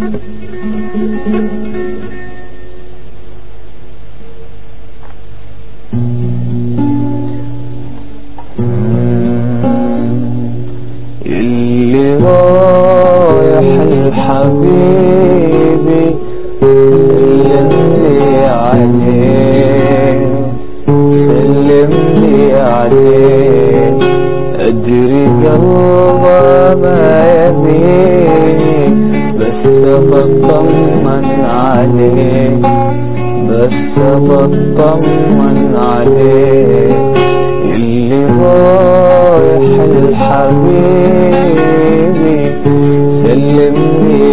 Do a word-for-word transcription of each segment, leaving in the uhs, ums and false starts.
اللي رايح الحبيبي سلملي عليه سلملي عليه أدري قلبه ما يبيني بس بطمن عليه بس بطمن عليه اللي رايح الحبيبي سلملي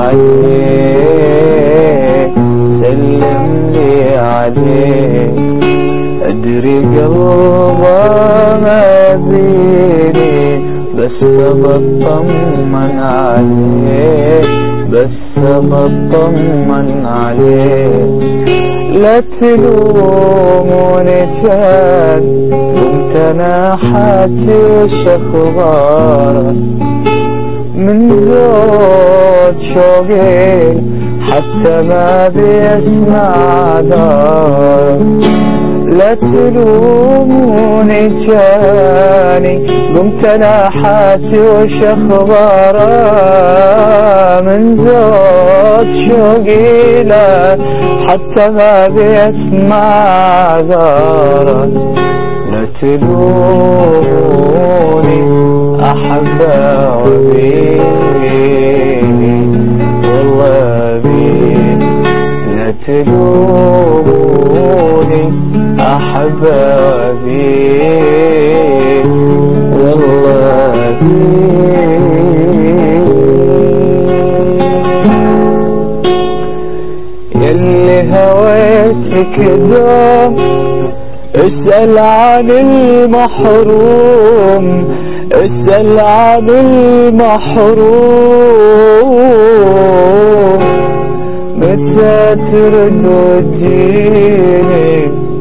عليه سلملي عليه أدري قلبه ما يبيني بس بطمن عليه بس بطمن عليه لا تلوموني كان كنت انا حاتي وش اخبارك من زود شوقين حتى ما بيسمع دارك لا تلوموني جاني قمت انا حاسي وش اخباره من زود شوقي له حتى ما بيسمع داره لا تلوموني احبه وبيني والله بيني لا تلوموني أحبابي والله يلي هويتك دوم اسأل عن المحروم اسأل عن المحروم متى ترد وتجيني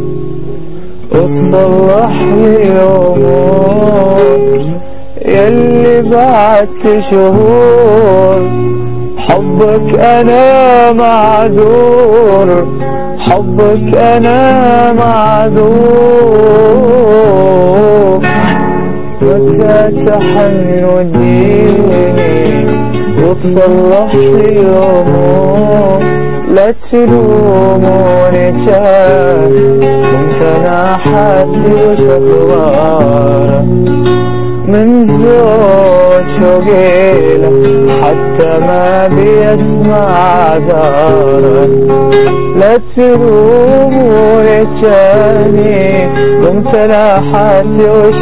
وتصلح لي امور يلي بعدت شهور حبك انا معذور حبك انا معذور متى تحن وتجيني وتصلح لي امور لا تلوموني كان كنت انا حاسي وش اخباره من زود شوقي له حتى ما بيسمع داره لا تلوموني تاني قمت انا حاسي وش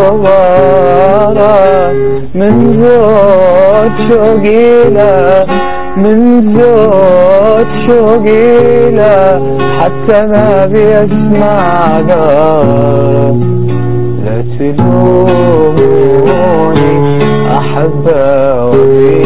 اخباره من زود شوقي له من زود شوقي له حتى ما بيسمع داره لا تلوموني أحبه